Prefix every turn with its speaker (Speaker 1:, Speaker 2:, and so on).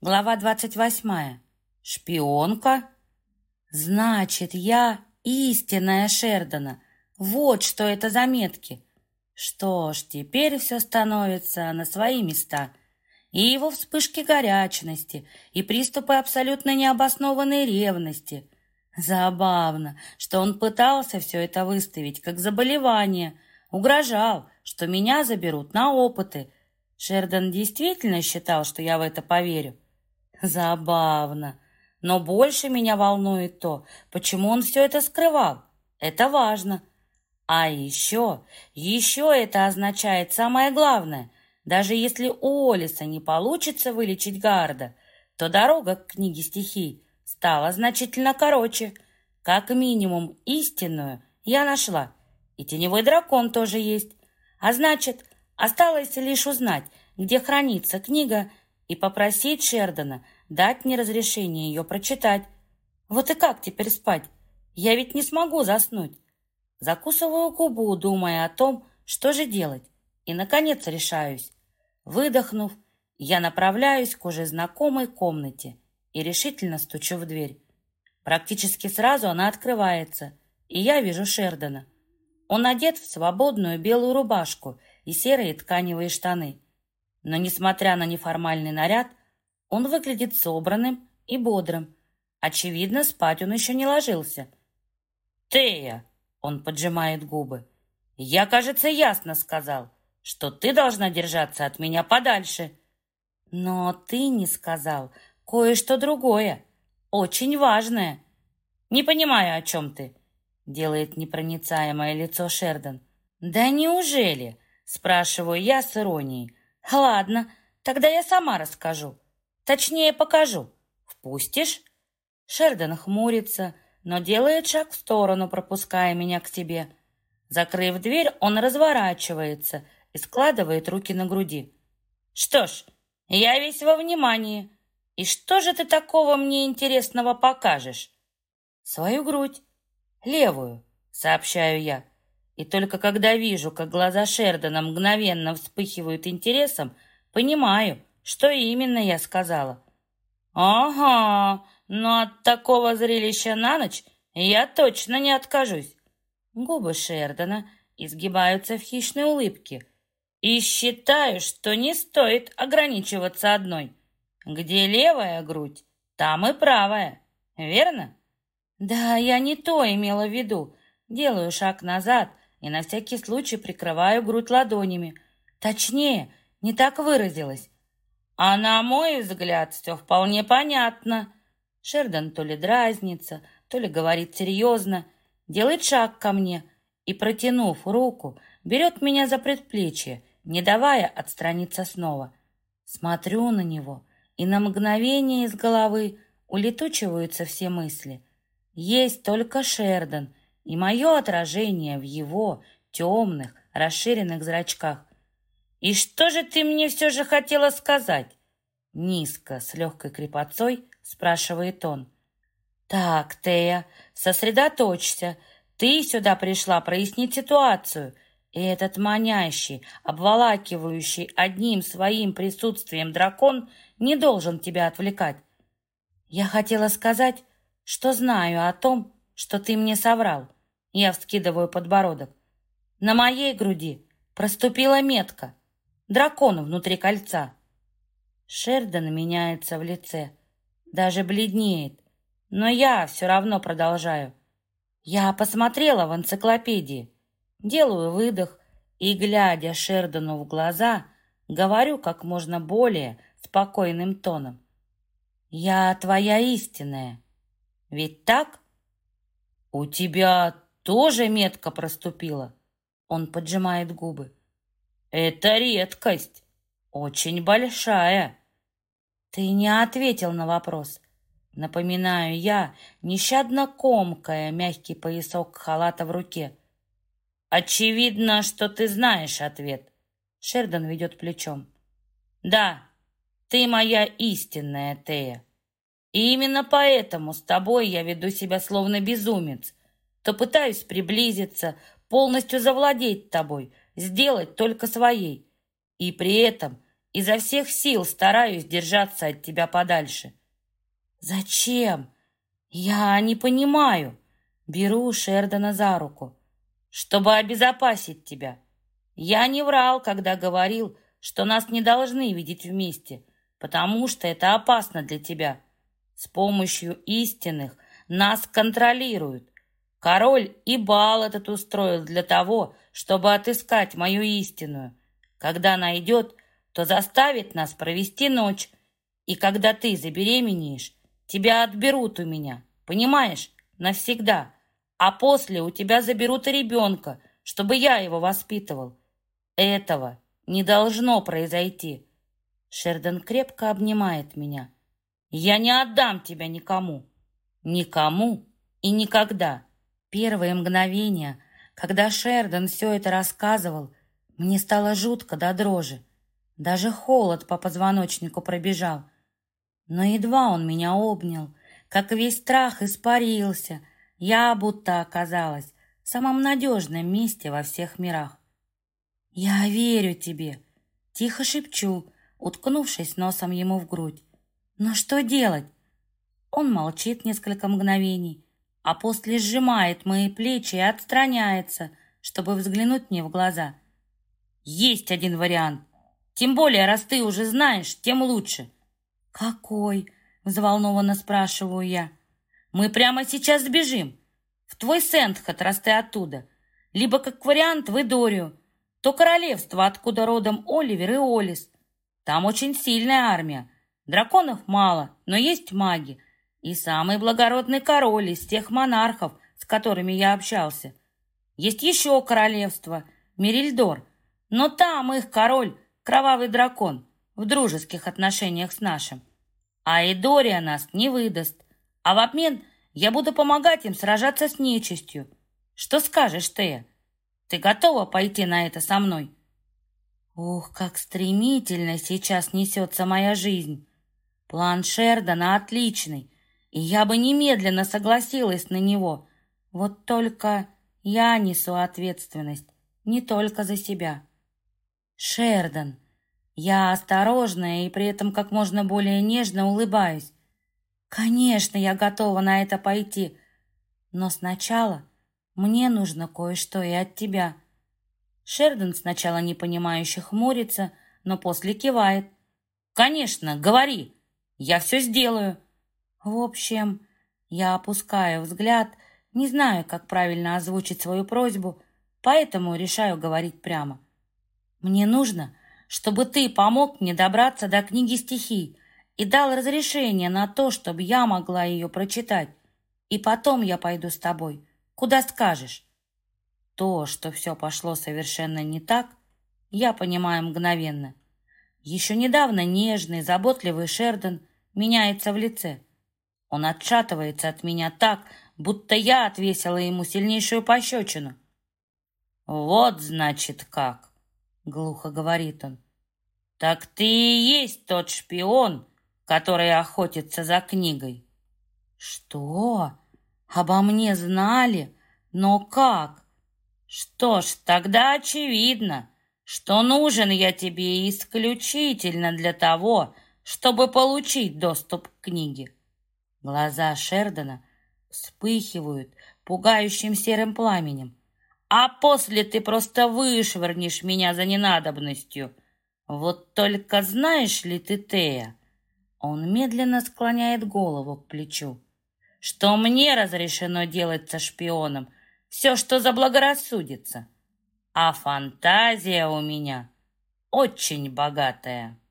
Speaker 1: Глава 28. Шпионка? Значит, я истинная Шердона. Вот что это за метки. Что ж, теперь все становится на свои места. И его вспышки горячности, и приступы абсолютно необоснованной ревности. Забавно, что он пытался все это выставить как заболевание, угрожал, что меня заберут на опыты. Шердон действительно считал, что я в это поверю? Забавно. Но больше меня волнует то, почему он все это скрывал. Это важно. А еще это означает самое главное. Даже если у Олиса не получится вылечить Гарда, то дорога к книге стихий стала значительно короче. Как минимум истинную я нашла. И теневой дракон тоже есть. А значит, осталось лишь узнать, где хранится книга, и попросить Шердона дать мне разрешение ее прочитать. Вот и как теперь спать? Я ведь не смогу заснуть. Закусываю губу, думая о том, что же делать, и, наконец, решаюсь. Выдохнув, я направляюсь к уже знакомой комнате и решительно стучу в дверь. Практически сразу она открывается, и я вижу Шердона. Он одет в свободную белую рубашку и серые тканевые штаны. Но, несмотря на неформальный наряд, он выглядит собранным и бодрым. Очевидно, спать он еще не ложился. «Тея!» — он поджимает губы. «Я, кажется, ясно сказал, что ты должна держаться от меня подальше». «Но ты не сказал кое-что другое, очень важное». «Не понимаю, о чем ты», — делает непроницаемое лицо Шердон. «Да неужели?» — спрашиваю я с иронией. «Ладно, тогда я сама расскажу. Точнее, покажу. Впустишь?» Шердон хмурится, но делает шаг в сторону, пропуская меня к себе. Закрыв дверь, он разворачивается и складывает руки на груди. «Что ж, я весь во внимании. И что же ты такого мне интересного покажешь?» «Свою грудь. Левую», — сообщаю я. И только когда вижу, как глаза Шердона мгновенно вспыхивают интересом, понимаю, что именно я сказала. «Ага, но от такого зрелища на ночь я точно не откажусь». Губы Шердона изгибаются в хищной улыбке. «И считаю, что не стоит ограничиваться одной. Где левая грудь, там и правая, верно?» «Да, я не то имела в виду. Делаю шаг назад и на всякий случай прикрываю грудь ладонями. Точнее, не так выразилась. А на мой взгляд, все вполне понятно». Шердон то ли дразнится, то ли говорит серьезно, делает шаг ко мне и, протянув руку, берет меня за предплечье, не давая отстраниться снова. Смотрю на него, и на мгновение из головы улетучиваются все мысли. Есть только Шердон и мое отражение в его темных, расширенных зрачках. «И что же ты мне все же хотела сказать?» Низко, с легкой крепотцой, спрашивает он. «Так, Тея, сосредоточься. Ты сюда пришла прояснить ситуацию, и этот манящий, обволакивающий одним своим присутствием дракон не должен тебя отвлекать. Я хотела сказать, что знаю о том, что ты мне соврал». Я вскидываю подбородок. На моей груди проступила метка. Дракон внутри кольца. Шердон меняется в лице, даже бледнеет, но я все равно продолжаю. Я посмотрела в энциклопедии, делаю выдох и, глядя Шердону в глаза, говорю как можно более спокойным тоном. «Я твоя истинная. Ведь так?» «У тебя тоже метка проступила?» Он поджимает губы. «Это редкость, очень большая». «Ты не ответил на вопрос». Напоминаю я, нещадно комкая мягкий поясок халата в руке. «Очевидно, что ты знаешь ответ». Шердон ведет плечом. «Да, ты моя истинная, Тея. И именно поэтому с тобой я веду себя словно безумец. То пытаюсь приблизиться, полностью завладеть тобой, сделать только своей. И при этом изо всех сил стараюсь держаться от тебя подальше». «Зачем? Я не понимаю». Беру Шердона за руку. «Чтобы обезопасить тебя. Я не врал, когда говорил, что нас не должны видеть вместе, потому что это опасно для тебя. С помощью истинных нас контролируют. Король и бал этот устроил для того, чтобы отыскать мою истинную. Когда найдет, то заставит нас провести ночь. И когда ты забеременеешь, тебя отберут у меня, понимаешь, навсегда. А после у тебя заберут и ребенка, чтобы я его воспитывал. Этого не должно произойти». Шердон крепко обнимает меня. «Я не отдам тебя никому. Никому и никогда». Первые мгновения, когда Шердон все это рассказывал, мне стало жутко до дрожи. Даже холод по позвоночнику пробежал. Но едва он меня обнял, как весь страх испарился, я будто оказалась в самом надежном месте во всех мирах. «Я верю тебе», — тихо шепчу, уткнувшись носом ему в грудь. «Но что делать?» Он молчит несколько мгновений, а после сжимает мои плечи и отстраняется, чтобы взглянуть мне в глаза. «Есть один вариант. Тем более, раз ты уже знаешь, тем лучше». «Какой?» — взволнованно спрашиваю я. «Мы прямо сейчас сбежим. В твой Сент-Хэт, раз ты оттуда. Либо, как вариант, в Эдорию. То королевство, откуда родом Оливер и Олис. Там очень сильная армия. Драконов мало, но есть маги. И самый благородный король из тех монархов, с которыми я общался. Есть еще королевство, Мерильдор. Но там их король — кровавый дракон, в дружеских отношениях с нашим. А Эдория нас не выдаст. А в обмен я буду помогать им сражаться с нечистью. Что скажешь, Тея? Ты готова пойти на это со мной?» Ух, как стремительно сейчас несется моя жизнь. План Шердона отличный, и я бы немедленно согласилась на него. Вот только я несу ответственность не только за себя. «Шердон». Я осторожная и при этом как можно более нежно улыбаюсь. «Конечно, я готова на это пойти, но сначала мне нужно кое-что и от тебя». Шердон сначала непонимающе хмурится, но после кивает. «Конечно, говори, я все сделаю». В общем, я опускаю взгляд, не знаю, как правильно озвучить свою просьбу, поэтому решаю говорить прямо. «Мне нужно, чтобы ты помог мне добраться до книги стихий и дал разрешение на то, чтобы я могла ее прочитать. И потом я пойду с тобой, куда скажешь». То, что все пошло совершенно не так, я понимаю мгновенно. Еще недавно нежный, заботливый Шердон меняется в лице. Он отшатывается от меня так, будто я отвесила ему сильнейшую пощечину. «Вот, значит, как!» — глухо говорит он. «Так ты и есть тот шпион, который охотится за книгой». «Что? Обо мне знали? Но как?» «Что ж, тогда очевидно, что нужен я тебе исключительно для того, чтобы получить доступ к книге». Глаза Шердона вспыхивают пугающим серым пламенем. «А после ты просто вышвырнешь меня за ненадобностью. Вот только знаешь ли ты, Тея?» Он медленно склоняет голову к плечу. «Что мне разрешено делать со шпионом все, что заблагорассудится. А фантазия у меня очень богатая».